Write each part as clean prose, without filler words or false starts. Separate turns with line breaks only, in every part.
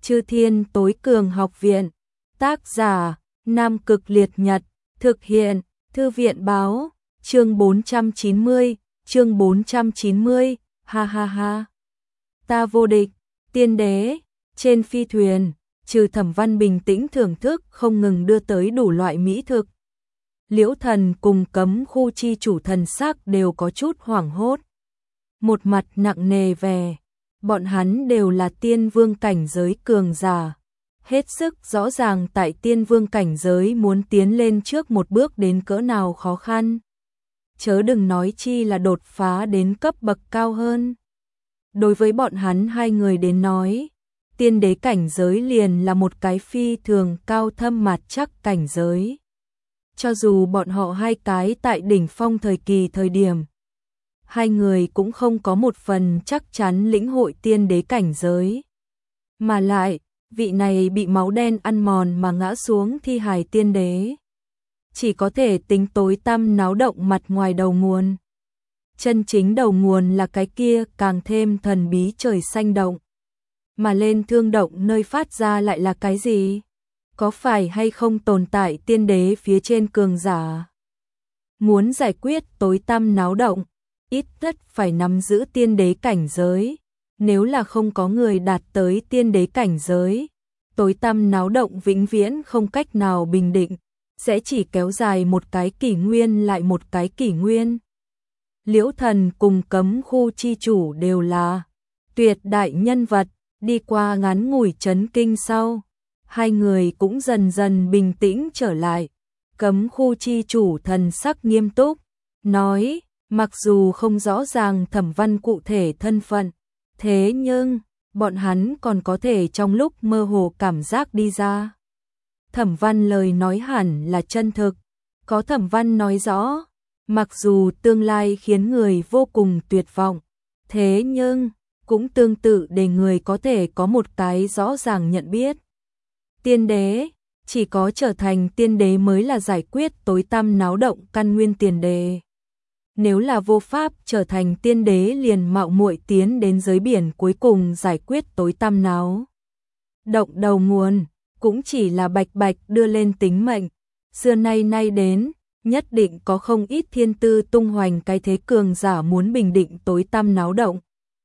Chư Thiên Tối Cường Học Viện. Tác giả: Nam Cực Liệt Nhật. Thực hiện: Thư viện báo. Chương 490, ha ha ha. Ta vô địch. Tiên đế. Trên phi thuyền, trừ Thẩm Văn bình tĩnh thưởng thức không ngừng đưa tới đủ loại mỹ thực. Liễu Thần cùng Cấm Khu chi chủ thần sắc đều có chút hoảng hốt. Một mặt nặng nề vẻ, bọn hắn đều là tiên vương cảnh giới cường giả. Hết sức rõ ràng tại tiên vương cảnh giới muốn tiến lên trước một bước đến cỡ nào khó khăn. Chớ đừng nói chi là đột phá đến cấp bậc cao hơn. Đối với bọn hắn hai người đến nói, tiên đế cảnh giới liền là một cái phi thường cao thâm mạt chắc cảnh giới. Cho dù bọn họ hai cái tại đỉnh phong thời điểm, hai người cũng không có một phần chắc chắn lĩnh hội tiên đế cảnh giới. Mà lại, vị này bị máu đen ăn mòn mà ngã xuống thi hài tiên đế, chỉ có thể tính tối tăm náo động mặt ngoài đầu nguồn. Chân chính đầu nguồn là cái kia càng thêm thần bí trời xanh động. Mà lên thương động nơi phát ra lại là cái gì? Có phải hay không tồn tại tiên đế phía trên cường giả? Muốn giải quyết tối tăm náo động, ít nhất phải nắm giữ tiên đế cảnh giới. Nếu là không có người đạt tới tiên đế cảnh giới, tối tăm náo động vĩnh viễn không cách nào bình định, sẽ chỉ kéo dài một cái kỷ nguyên lại một cái kỷ nguyên. Liễu Thần cùng Cấm Khu chi chủ đều là tuyệt đại nhân vật, đi qua ngắn ngủi chấn kinh sau, hai người cũng dần dần bình tĩnh trở lại. Cấm Khu chi chủ thần sắc nghiêm túc, nói, mặc dù không rõ ràng Thẩm Văn cụ thể thân phận, thế nhưng bọn hắn còn có thể trong lúc mơ hồ cảm giác đi ra. Thẩm Văn lời nói hẳn là chân thực, có Thẩm Văn nói rõ, mặc dù tương lai khiến người vô cùng tuyệt vọng, thế nhưng cũng tương tự để người có thể có một cái rõ ràng nhận biết. Tiên đế, chỉ có trở thành tiên đế mới là giải quyết tối tăm náo động căn nguyên tiền đề. Nếu là vô pháp trở thành tiên đế liền mạo muội tiến đến giới biển cuối cùng giải quyết tối tăm náo động đầu nguồn, cũng chỉ là bạch bạch đưa lên tính mệnh. Xưa nay đến, nhất định có không ít thiên tư tung hoành cái thế cường giả muốn bình định tối tăm náo động.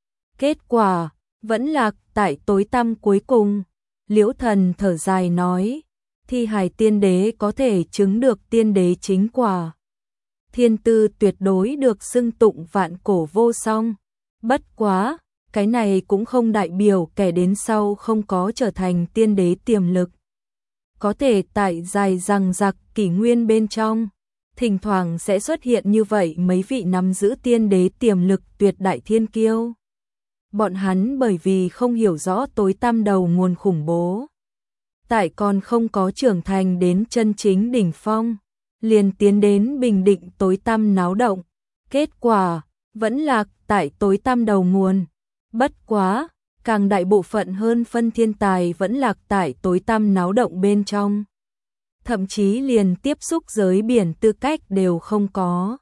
Kết quả, vẫn lạc tại tối tăm cuối cùng. Liễu Thần thở dài nói, thi hài tiên đế có thể chứng được tiên đế chính quả. Thiên tư tuyệt đối được xưng tụng vạn cổ vô song. Bất quá, cái này cũng không đại biểu kẻ đến sau không có trở thành tiên đế tiềm lực. Có thể tại dài dằng dặc kỷ nguyên bên trong, thỉnh thoảng sẽ xuất hiện như vậy mấy vị nắm giữ tiên đế tiềm lực tuyệt đại thiên kiêu. Bọn hắn bởi vì không hiểu rõ tối tăm đầu nguồn khủng bố, tại còn không có trưởng thành đến chân chính đỉnh phong, liền tiến đến bình định tối tăm náo động. Kết quả, vẫn lạc tại tối tăm đầu nguồn. Bất quá, càng đại bộ phận hơn phân thiên tài vẫn lạc tại tối tăm náo động bên trong. Thậm chí liền tiếp xúc giới biển tư cách đều không có.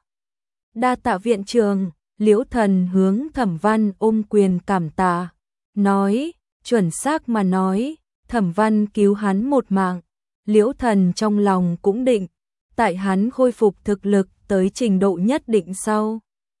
Đa tạ viện trường. Liễu Thần hướng Thẩm Văn ôm quyền cảm tạ, nói, chuẩn xác mà nói, Thẩm Văn cứu hắn một mạng. Liễu Thần trong lòng cũng định, tại hắn khôi phục thực lực tới trình độ nhất định sau,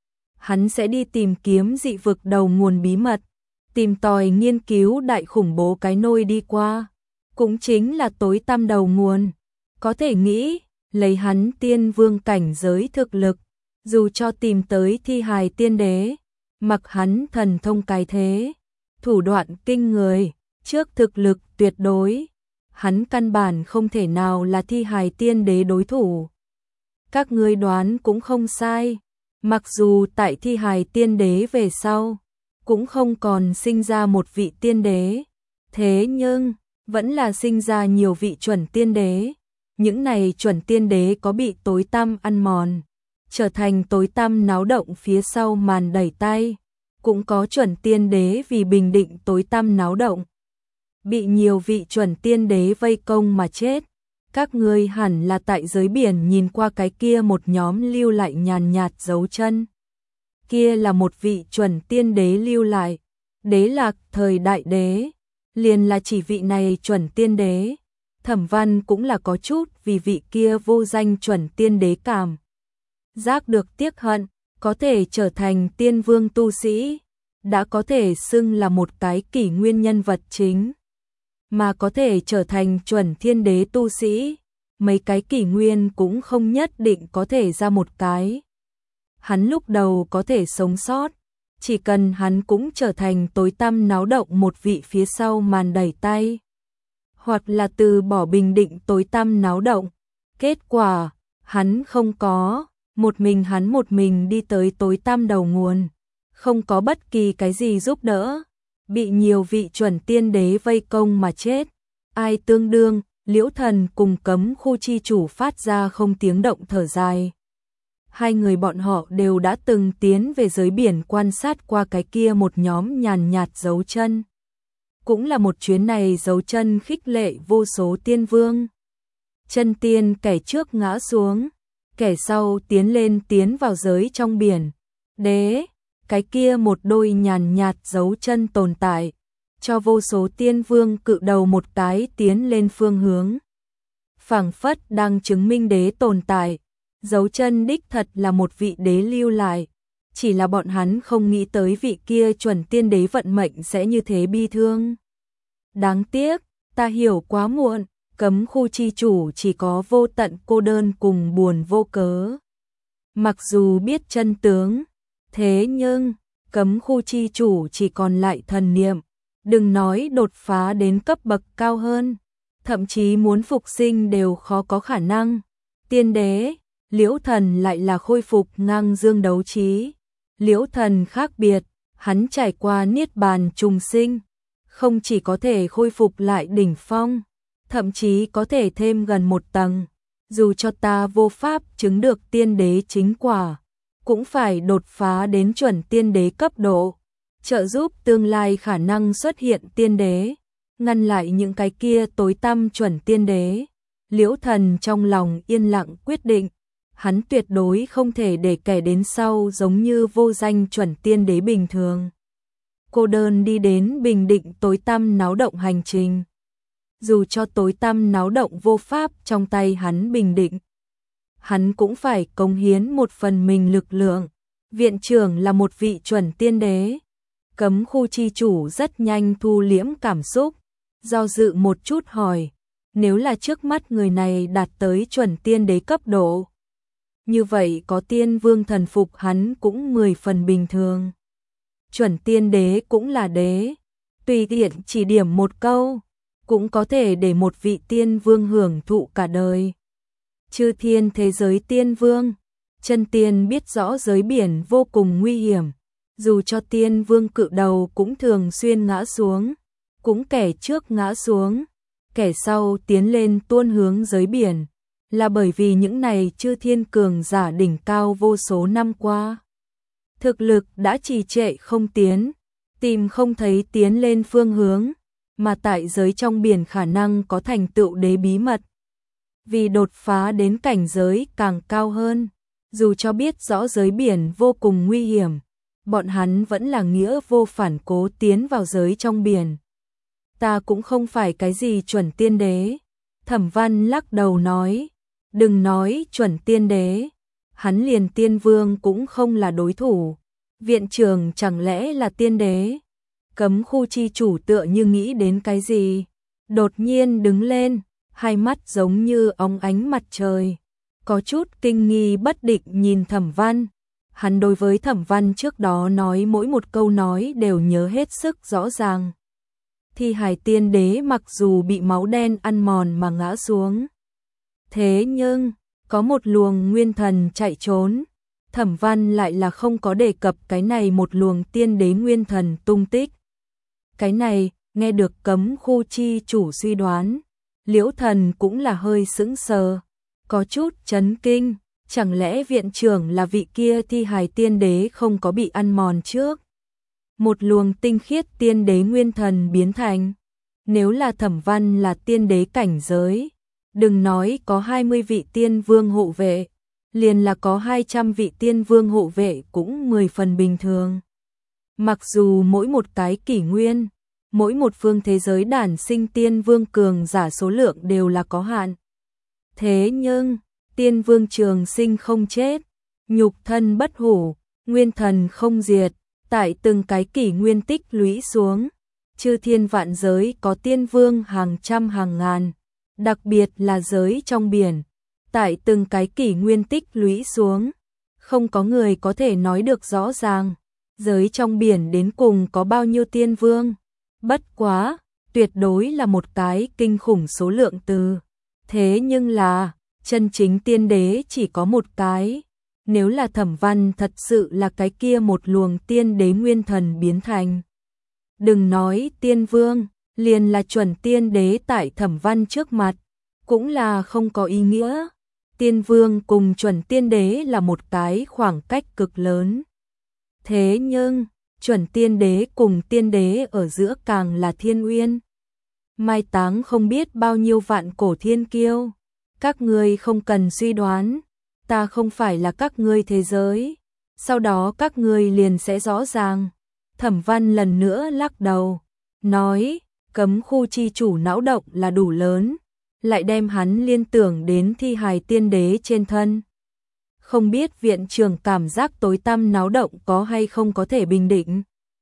hắn sẽ đi tìm kiếm dị vực đầu nguồn bí mật, tìm tòi nghiên cứu đại khủng bố cái nôi đi qua, cũng chính là tối tăm đầu nguồn. Có thể nghĩ, lấy hắn tiên vương cảnh giới thực lực, dù cho tìm tới thi hài tiên đế, mặc hắn thần thông cái thế, thủ đoạn kinh người, trước thực lực tuyệt đối, hắn căn bản không thể nào là thi hài tiên đế đối thủ. Các ngươi đoán cũng không sai, mặc dù tại thi hài tiên đế về sau, cũng không còn sinh ra một vị tiên đế, thế nhưng vẫn là sinh ra nhiều vị chuẩn tiên đế. Những này chuẩn tiên đế có bị tối tăm ăn mòn, trở thành tối tăm náo động phía sau màn đẩy tay, cũng có chuẩn tiên đế vì bình định tối tăm náo động, bị nhiều vị chuẩn tiên đế vây công mà chết. Các ngươi hẳn là tại giới biển nhìn qua cái kia một nhóm lưu lại nhàn nhạt dấu chân. Kia là một vị chuẩn tiên đế lưu lại, đế lạc thời đại đế. liền là chỉ vị này chuẩn tiên đế. Thẩm Văn cũng là có chút vì vị kia vô danh chuẩn tiên đế cảm giác được tiếc hận, có thể trở thành tiên vương tu sĩ, đã có thể xưng là một cái kỷ nguyên nhân vật chính, mà có thể trở thành chuẩn thiên đế tu sĩ, mấy cái kỷ nguyên cũng không nhất định có thể ra một cái. Hắn lúc đầu có thể sống sót, chỉ cần hắn cũng trở thành tối tăm náo động một vị phía sau màn đẩy tay, hoặc là từ bỏ bình định tối tăm náo động. Kết quả, hắn không có, một mình đi tới tối tăm đầu nguồn, không có bất kỳ cái gì giúp đỡ, bị nhiều vị chuẩn tiên đế vây công mà chết. Ai tương đương, Liễu Thần cùng Cấm Khu chi chủ phát ra không tiếng động thở dài. Hai người bọn họ đều đã từng tiến về dưới biển quan sát qua cái kia một nhóm nhàn nhạt dấu chân. Cũng là một chuyến này dấu chân khích lệ vô số tiên vương. Chân tiên kẻ trước ngã xuống, kẻ sau tiến vào giới trong biển. Đế, cái kia một đôi nhàn nhạt dấu chân tồn tại, cho vô số tiên vương cự đầu một cái tiến lên phương hướng. Phảng phất đang chứng minh đế tồn tại, dấu chân đích thật là một vị đế lưu lại, chỉ là bọn hắn không nghĩ tới vị kia chuẩn tiên đế vận mệnh sẽ như thế bi thương. Đáng tiếc, ta hiểu quá muộn, Cấm Khu chi chủ chỉ có vô tận cô đơn cùng buồn vô cớ. Mặc dù biết chân tướng, thế nhưng Cấm Khu chi chủ chỉ còn lại thần niệm, đừng nói đột phá đến cấp bậc cao hơn, thậm chí muốn phục sinh đều khó có khả năng. Tiên đế, Liễu Thần lại là khôi phục ngang dương đấu trí. Liễu Thần khác biệt, hắn trải qua niết bàn trùng sinh, không chỉ có thể khôi phục lại đỉnh phong, thậm chí có thể thêm gần một tầng. Dù cho ta vô pháp chứng được tiên đế chính quả, cũng phải đột phá đến chuẩn tiên đế cấp độ, trợ giúp tương lai khả năng xuất hiện tiên đế, ngăn lại những cái kia tối tăm chuẩn tiên đế. Liễu Thần trong lòng yên lặng quyết định, hắn tuyệt đối không thể để kẻ đến sau giống như vô danh chuẩn tiên đế bình thường. Cô đơn đi đến bình định tối tăm náo động hành trình. Dù cho tối tăm náo động vô pháp trong tay hắn bình định, hắn cũng phải cống hiến một phần mình lực lượng. Viện trưởng là một vị chuẩn tiên đế. Cấm Khu chi chủ rất nhanh thu liễm cảm xúc, do dự một chút hỏi, nếu là trước mắt người này đạt tới chuẩn tiên đế cấp độ, như vậy có tiên vương thần phục hắn cũng 10 phần bình thường. Chuẩn tiên đế cũng là đế, tùy tiện chỉ điểm một câu, cũng có thể để một vị tiên vương hưởng thụ cả đời. Chư thiên thế giới tiên vương, chân tiên biết rõ giới biển vô cùng nguy hiểm, dù cho tiên vương cự đầu cũng thường xuyên ngã xuống, cũng kẻ trước ngã xuống, kẻ sau tiến lên tuôn hướng giới biển, là bởi vì những này chư thiên cường giả đỉnh cao vô số năm qua. Thực lực đã trì trệ không tiến, tìm không thấy tiến lên phương hướng, mà tại giới trong biển khả năng có thành tựu đế bí mật. Vì đột phá đến cảnh giới càng cao hơn, dù cho biết rõ giới biển vô cùng nguy hiểm, bọn hắn vẫn là nghĩa vô phản cố tiến vào giới trong biển. Ta cũng không phải cái gì chuẩn tiên đế. Thẩm Văn lắc đầu nói, đừng nói chuẩn tiên đế, hắn liền tiên vương cũng không là đối thủ. Viện trưởng chẳng lẽ là tiên đế? Cấm Khu chi chủ tựa như nghĩ đến cái gì, đột nhiên đứng lên, hai mắt giống như óng ánh mặt trời, có chút kinh nghi bất định nhìn Thẩm Văn. Hắn đối với Thẩm Văn trước đó nói mỗi một câu nói đều nhớ hết sức rõ ràng. Thi hài tiên đế mặc dù bị máu đen ăn mòn mà ngã xuống, thế nhưng có một luồng nguyên thần chạy trốn. Thẩm Văn lại là không có đề cập cái này một luồng tiên đế nguyên thần tung tích. Cái này, nghe được Cấm Khu chi chủ suy đoán, Liễu Thần cũng là hơi sững sờ, có chút chấn kinh, chẳng lẽ viện trưởng là vị kia thi hài tiên đế không có bị ăn mòn trước? Một luồng tinh khiết tiên đế nguyên thần biến thành. Nếu là Thẩm Văn là tiên đế cảnh giới, đừng nói có 20 vị tiên vương hộ vệ, liền là có 200 vị tiên vương hộ vệ cũng 10 phần bình thường. Mặc dù mỗi một cái kỷ nguyên mỗi một phương thế giới đản sinh tiên vương cường giả số lượng đều là có hạn. Thế nhưng, tiên vương trường sinh không chết, nhục thân bất hủ, nguyên thần không diệt, tại từng cái kỷ nguyên tích lũy xuống, chư thiên vạn giới có tiên vương hàng trăm hàng ngàn, đặc biệt là giới trong biển, tại từng cái kỷ nguyên tích lũy xuống, không có người có thể nói được rõ ràng, giới trong biển đến cùng có bao nhiêu tiên vương. Bất quá, tuyệt đối là một cái kinh khủng số lượng từ. Thế nhưng là, chân chính tiên đế chỉ có một cái. Nếu là Thẩm Văn thật sự là cái kia một luồng tiên đế nguyên thần biến thành. Đừng nói tiên vương, liền là chuẩn tiên đế tại Thẩm Văn trước mặt, cũng là không có ý nghĩa. Tiên vương cùng chuẩn tiên đế là một cái khoảng cách cực lớn. Thế nhưng, chuẩn tiên đế cùng tiên đế ở giữa càng là thiên uyên. Mai táng không biết bao nhiêu vạn cổ thiên kiêu. Các ngươi không cần suy đoán, ta không phải là các ngươi thế giới. Sau đó các ngươi liền sẽ rõ ràng. Thẩm Văn lần nữa lắc đầu, nói, cấm khu chi chủ não động là đủ lớn, lại đem hắn liên tưởng đến thi hài tiên đế trên thân. Không biết viện trưởng cảm giác tối tăm náo động có hay không có thể bình định.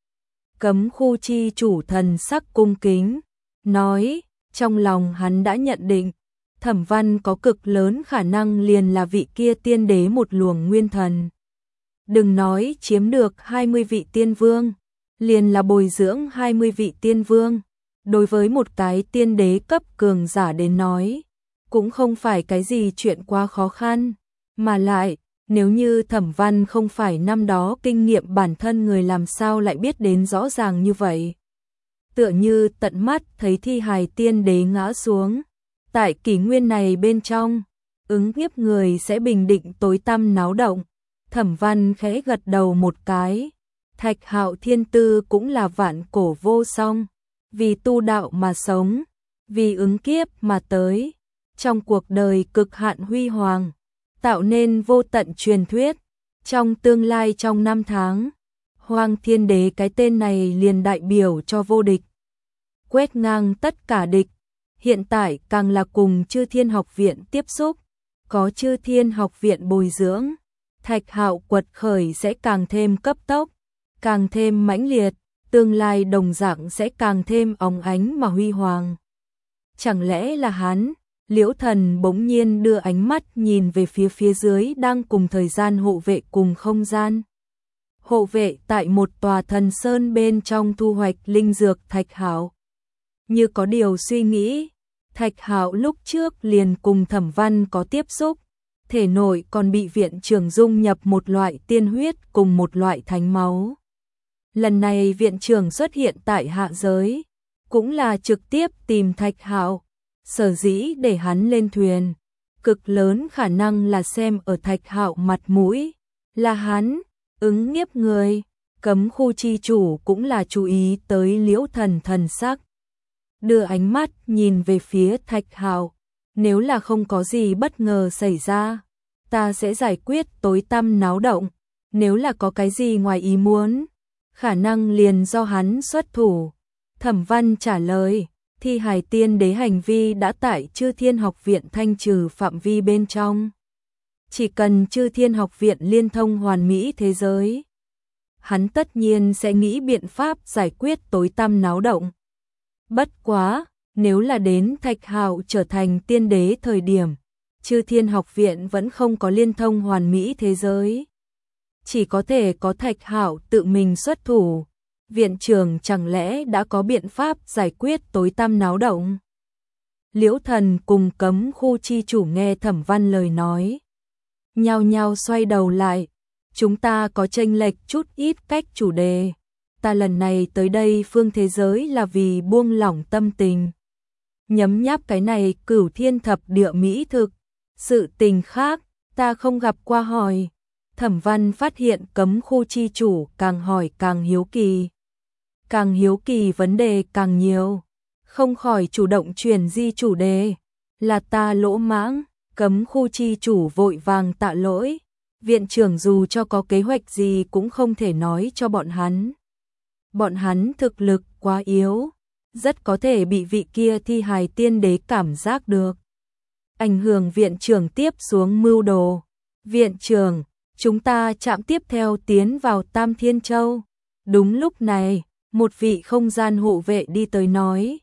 Cấm khu chi chủ thần sắc cung kính, nói, trong lòng hắn đã nhận định, Thẩm Văn có cực lớn khả năng liền là vị kia tiên đế một luồng nguyên thần. Đừng nói chiếm được 20 vị tiên vương, liền là bồi dưỡng 20 vị tiên vương. Đối với một cái tiên đế cấp cường giả đến nói, cũng không phải cái gì chuyện quá khó khăn. Mà lại, nếu như Thẩm Văn không phải năm đó kinh nghiệm bản thân người làm sao lại biết đến rõ ràng như vậy. Tựa như tận mắt thấy thi hài tiên đế ngã xuống. Tại kỷ nguyên này bên trong, ứng kiếp người sẽ bình định tối tăm náo động. Thẩm Văn khẽ gật đầu một cái. Thạch Hạo thiên tư cũng là vạn cổ vô song. Vì tu đạo mà sống, vì ứng kiếp mà tới. Trong cuộc đời cực hạn huy hoàng, tạo nên vô tận truyền thuyết. Trong tương lai trong năm tháng, Hoang Thiên Đế cái tên này liền đại biểu cho vô địch. Quét ngang tất cả địch. Hiện tại càng là cùng Chư Thiên Học Viện tiếp xúc, có Chư Thiên Học Viện bồi dưỡng, Thạch Hạo quật khởi sẽ càng thêm cấp tốc, càng thêm mãnh liệt, tương lai đồng dạng sẽ càng thêm óng ánh mà huy hoàng. Chẳng lẽ là hắn? Liễu Thần bỗng nhiên đưa ánh mắt nhìn về phía dưới đang cùng thời gian hộ vệ cùng không gian. Hộ vệ tại một tòa thần sơn bên trong thu hoạch linh dược. Thạch Hạo như có điều suy nghĩ. Thạch Hạo lúc trước liền cùng Thẩm Văn có tiếp xúc, thể nội còn bị viện trưởng dung nhập một loại tiên huyết cùng một loại thánh máu. Lần này viện trưởng xuất hiện tại hạ giới, cũng là trực tiếp tìm Thạch Hạo, sở dĩ để hắn lên thuyền, cực lớn khả năng là xem ở Thạch Hạo mặt mũi, là hắn, ứng nhiếp người. Cấm khu chi chủ cũng là chú ý tới Liễu Thần thần sắc. Đưa ánh mắt nhìn về phía Thạch Hạo, nếu là không có gì bất ngờ xảy ra, ta sẽ giải quyết tối tăm náo động, nếu là có cái gì ngoài ý muốn, khả năng liền do hắn xuất thủ. Thẩm Văn trả lời, thi hài tiên đế hành vi đã tại Chư Thiên Học Viện thanh trừ phạm vi bên trong. Chỉ cần Chư Thiên Học Viện liên thông hoàn mỹ thế giới, hắn tất nhiên sẽ nghĩ biện pháp giải quyết tối tăm náo động. Bất quá, nếu là đến Thạch Hạo trở thành tiên đế thời điểm, Chư Thiên Học Viện vẫn không có liên thông hoàn mỹ thế giới. Chỉ có thể có Thạch Hạo tự mình xuất thủ. Viện trưởng chẳng lẽ đã có biện pháp giải quyết tối tăm náo động? Liễu Thần cùng cấm khu chi chủ nghe Thẩm Văn lời nói, nhao nhao xoay đầu lại. Chúng ta có chênh lệch chút ít cách chủ đề. Ta lần này tới đây phương thế giới là vì buông lỏng tâm tình, nhấm nháp cái này Cửu Thiên Thập Địa mỹ thực. Sự tình khác, ta không gặp qua hỏi. Thẩm Văn phát hiện cấm khu chi chủ càng hỏi càng hiếu kỳ. Càng hiếu kỳ vấn đề càng nhiều. Không khỏi chủ động chuyển di chủ đề. Là ta lỗ mãng. Cấm khu chi chủ vội vàng tạ lỗi. Viện trưởng dù cho có kế hoạch gì cũng không thể nói cho bọn hắn. Bọn hắn thực lực quá yếu, rất có thể bị vị kia thi hài tiên đế cảm giác được. Ảnh hưởng viện trưởng tiếp xuống mưu đồ. Viện trưởng, chúng ta chạm tiếp theo tiến vào Tam Thiên Châu. Đúng lúc này, một vị không gian hộ vệ đi tới nói.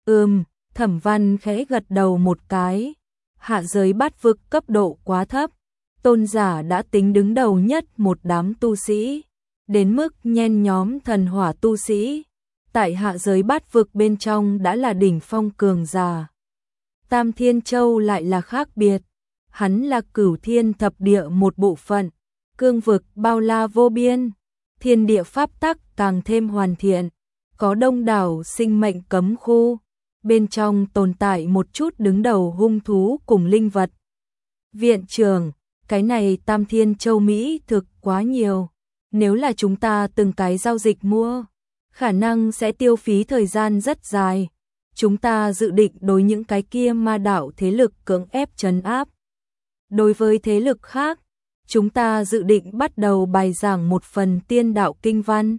Thẩm Văn khẽ gật đầu một cái. Hạ giới bát vực cấp độ quá thấp. Tôn giả đã tính đứng đầu nhất một đám tu sĩ. Đến mức nhen nhóm thần hỏa tu sĩ. Tại hạ giới bát vực bên trong đã là đỉnh phong cường giả. Tam Thiên Châu lại là khác biệt. Hắn là Cửu Thiên thập địa một bộ phận. Cương vực bao la vô biên. Thiên địa pháp tắc càng thêm hoàn thiện. Có đông đảo sinh mệnh cấm khu. Bên trong tồn tại một chút đứng đầu hung thú cùng linh vật. Viện trưởng, cái này Tam Thiên Châu Mỹ thực quá nhiều. Nếu là chúng ta từng cái giao dịch mua, khả năng sẽ tiêu phí thời gian rất dài. Chúng ta dự định đối những cái kia ma đạo thế lực cưỡng ép trấn áp. Đối với thế lực khác, chúng ta dự định bắt đầu bài giảng một phần tiên đạo kinh văn.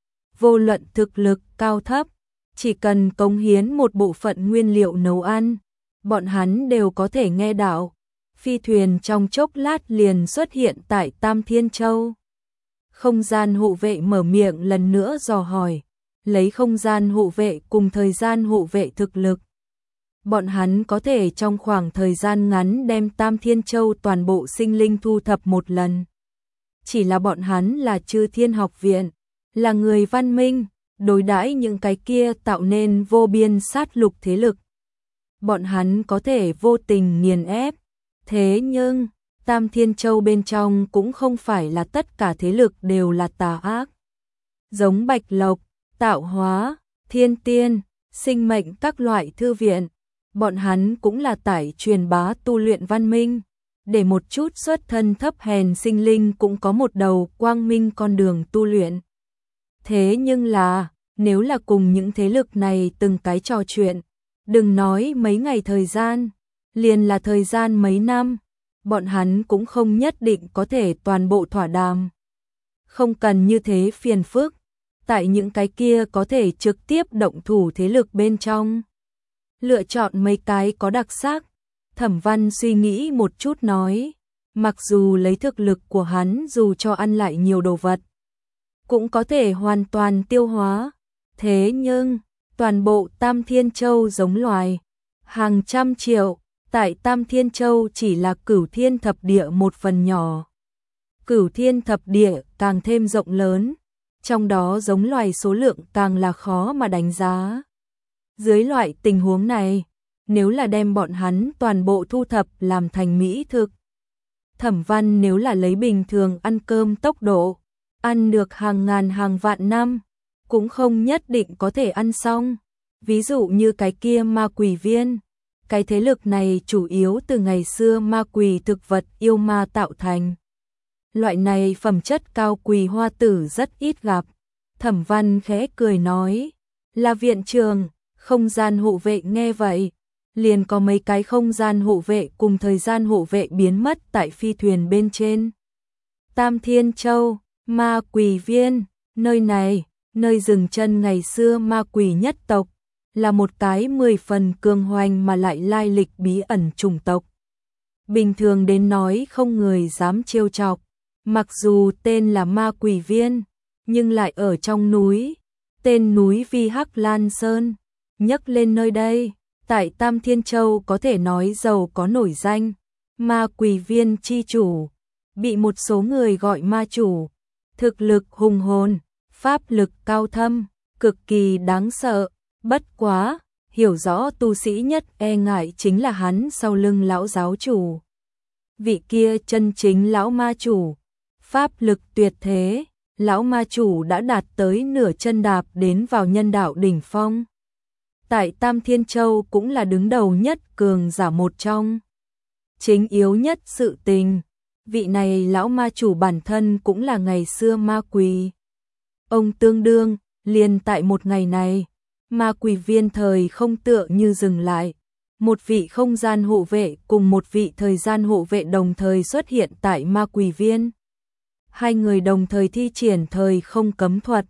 Vô luận thực lực cao thấp, chỉ cần cống hiến một bộ phận nguyên liệu nấu ăn, bọn hắn đều có thể nghe đạo. Phi thuyền trong chốc lát liền xuất hiện tại Tam Thiên Châu. Không gian hộ vệ mở miệng lần nữa dò hỏi, lấy không gian hộ vệ cùng thời gian hộ vệ thực lực. Bọn hắn có thể trong khoảng thời gian ngắn đem Tam Thiên Châu toàn bộ sinh linh thu thập một lần. Chỉ là bọn hắn là Chư Thiên Học Viện, là người văn minh, đối đãi những cái kia tạo nên vô biên sát lục thế lực. Bọn hắn có thể vô tình nghiền ép. Thế nhưng, Tam Thiên Châu bên trong cũng không phải là tất cả thế lực đều là tà ác. Giống Bạch Lộc, Tạo Hóa, Thiên Tiên, Sinh Mệnh các loại thư viện, bọn hắn cũng là tải truyền bá tu luyện văn minh, để một chút xuất thân thấp hèn sinh linh cũng có một đầu quang minh con đường tu luyện. Thế nhưng là, nếu là cùng những thế lực này từng cái trò chuyện, đừng nói mấy ngày thời gian, liền là thời gian mấy năm, bọn hắn cũng không nhất định có thể toàn bộ thỏa đàm. Không cần như thế phiền phức, tại những cái kia có thể trực tiếp động thủ thế lực bên trong. Lựa chọn mấy cái có đặc sắc, Thẩm Văn suy nghĩ một chút nói, mặc dù lấy thực lực của hắn dù cho ăn lại nhiều đồ vật, cũng có thể hoàn toàn tiêu hóa. Thế nhưng, toàn bộ Tam Thiên Châu giống loài, hàng trăm triệu, tại Tam Thiên Châu chỉ là Cửu Thiên thập địa một phần nhỏ. Cửu Thiên thập địa càng thêm rộng lớn, trong đó giống loài số lượng càng là khó mà đánh giá. Dưới loại tình huống này, nếu là đem bọn hắn toàn bộ thu thập làm thành mỹ thực, Thẩm Văn nếu là lấy bình thường ăn cơm tốc độ, ăn được hàng ngàn hàng vạn năm, cũng không nhất định có thể ăn xong. Ví dụ như cái kia ma quỷ viên, cái thế lực này chủ yếu từ ngày xưa ma quỷ thực vật yêu ma tạo thành. Loại này phẩm chất cao quỷ hoa tử rất ít gặp. Thẩm Văn khẽ cười nói, là viện trường, không gian hộ vệ nghe vậy, liền có mấy cái không gian hộ vệ cùng thời gian hộ vệ biến mất tại phi thuyền bên trên. Tam Thiên Châu, ma quỷ viên, nơi này, nơi dừng chân ngày xưa ma quỷ nhất tộc, là một cái 10 phần cường hoành mà lại lai lịch bí ẩn chủng tộc. Bình thường đến nói không người dám trêu chọc, mặc dù tên là ma quỷ viên, nhưng lại ở trong núi, tên núi Vi Hắc Lan Sơn, nhắc lên nơi đây, tại Tam Thiên Châu có thể nói giàu có nổi danh, ma quỷ viên chi chủ, bị một số người gọi ma chủ, thực lực hùng hồn, pháp lực cao thâm, cực kỳ đáng sợ, bất quá, hiểu rõ tu sĩ nhất e ngại chính là hắn sau lưng lão giáo chủ. Vị kia chân chính lão ma chủ, pháp lực tuyệt thế, lão ma chủ đã đạt tới nửa chân đạp đến vào nhân đạo đỉnh phong. Tại Tam Thiên Châu cũng là đứng đầu nhất cường giả một trong. Chính yếu nhất sự tình, vị này lão ma chủ bản thân cũng là ngày xưa ma quỷ. Ông tương đương, liền tại một ngày này, ma quỷ viên thời không tựa như dừng lại. Một vị không gian hộ vệ cùng một vị thời gian hộ vệ đồng thời xuất hiện tại ma quỷ viên. Hai người đồng thời thi triển thời không cấm thuật,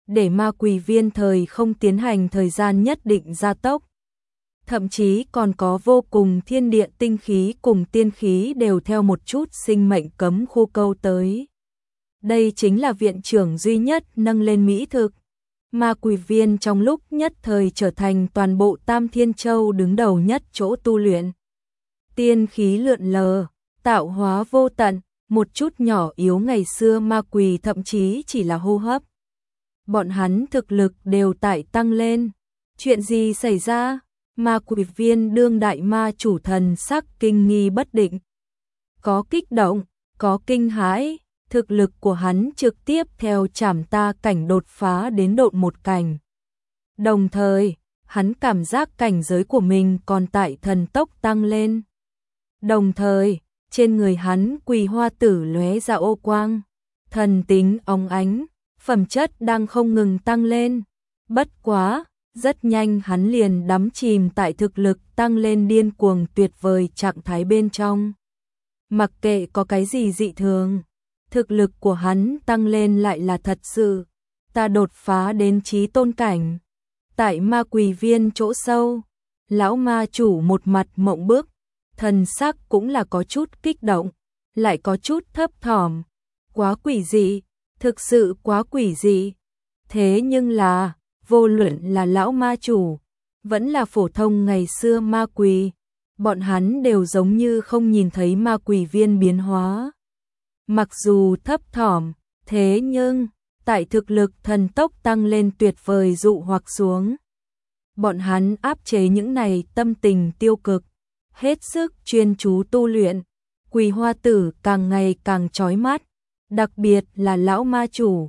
để ma quỷ viên thời không tiến hành thời gian nhất định gia tốc. Thậm chí còn có vô cùng thiên địa tinh khí cùng tiên khí đều theo một chút sinh mệnh cấm khu câu tới. Đây chính là viện trưởng duy nhất nâng lên mỹ thực. Ma quỷ viên trong lúc nhất thời trở thành toàn bộ Tam Thiên Châu đứng đầu nhất chỗ tu luyện. Tiên khí lượn lờ, tạo hóa vô tận, một chút nhỏ yếu ngày xưa ma quỷ thậm chí chỉ là hô hấp. Bọn hắn thực lực đều tại tăng lên. Chuyện gì xảy ra? Ma quỷ viên đương đại ma chủ thần sắc kinh nghi bất định. Có kích động, có kinh hãi, thực lực của hắn trực tiếp theo trảm ta cảnh đột phá đến độn một cảnh. Đồng thời, hắn cảm giác cảnh giới của mình còn tại thần tốc tăng lên. Đồng thời, trên người hắn quỳ hoa tử lóe ra ô quang, thần tính óng ánh, phẩm chất đang không ngừng tăng lên. Bất quá, rất nhanh hắn liền đắm chìm tại thực lực tăng lên điên cuồng tuyệt vời trạng thái bên trong. Mặc kệ có cái gì dị thường, thực lực của hắn tăng lên lại là thật sự. Ta đột phá đến chí tôn cảnh. Tại ma quỷ viên chỗ sâu, lão ma chủ một mặt mộng bức, thần sắc cũng là có chút kích động, lại có chút thấp thỏm. Quá quỷ dị, thực sự quá quỷ dị. Thế nhưng là, vô luận là lão ma chủ, vẫn là phổ thông ngày xưa ma quỷ, bọn hắn đều giống như không nhìn thấy ma quỷ viên biến hóa. Mặc dù thấp thỏm, thế nhưng, tại thực lực thần tốc tăng lên tuyệt vời dụ hoặc xuống. Bọn hắn áp chế những này tâm tình tiêu cực, hết sức chuyên chú tu luyện. Quỳ hoa tử càng ngày càng chói mắt, đặc biệt là lão ma chủ,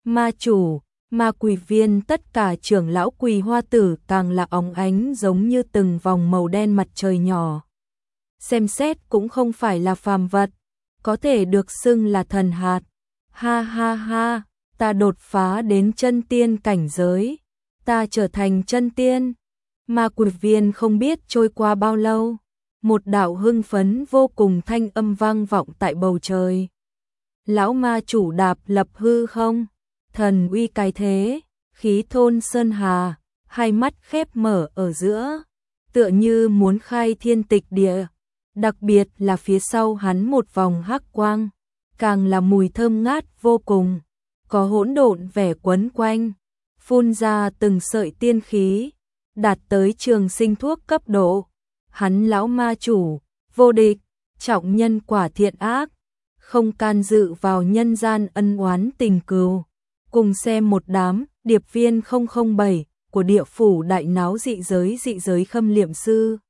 ma quỷ viên tất cả trưởng lão quỳ hoa tử càng là óng ánh giống như từng vòng màu đen mặt trời nhỏ. Xem xét cũng không phải là phàm vật, có thể được xưng là thần hạt. Ha ha ha, ta đột phá đến chân tiên cảnh giới, ta trở thành chân tiên. Ma quỷ viên không biết trôi qua bao lâu, một đạo hưng phấn vô cùng thanh âm vang vọng tại bầu trời. Lão ma chủ đạp lập hư không, thần uy cái thế, khí thôn sơn hà, hai mắt khép mở ở giữa, tựa như muốn khai thiên tịch địa. Đặc biệt là phía sau hắn một vòng hắc quang, càng là mùi thơm ngát vô cùng, có hỗn độn vẻ quấn quanh, phun ra từng sợi tiên khí, đạt tới trường sinh thuốc cấp độ. Hắn lão ma chủ, vô địch, trọng nhân quả thiện ác, không can dự vào nhân gian ân oán tình cừu. Cùng xem một đám điệp viên 007 của địa phủ đại náo dị giới khâm liệm sư.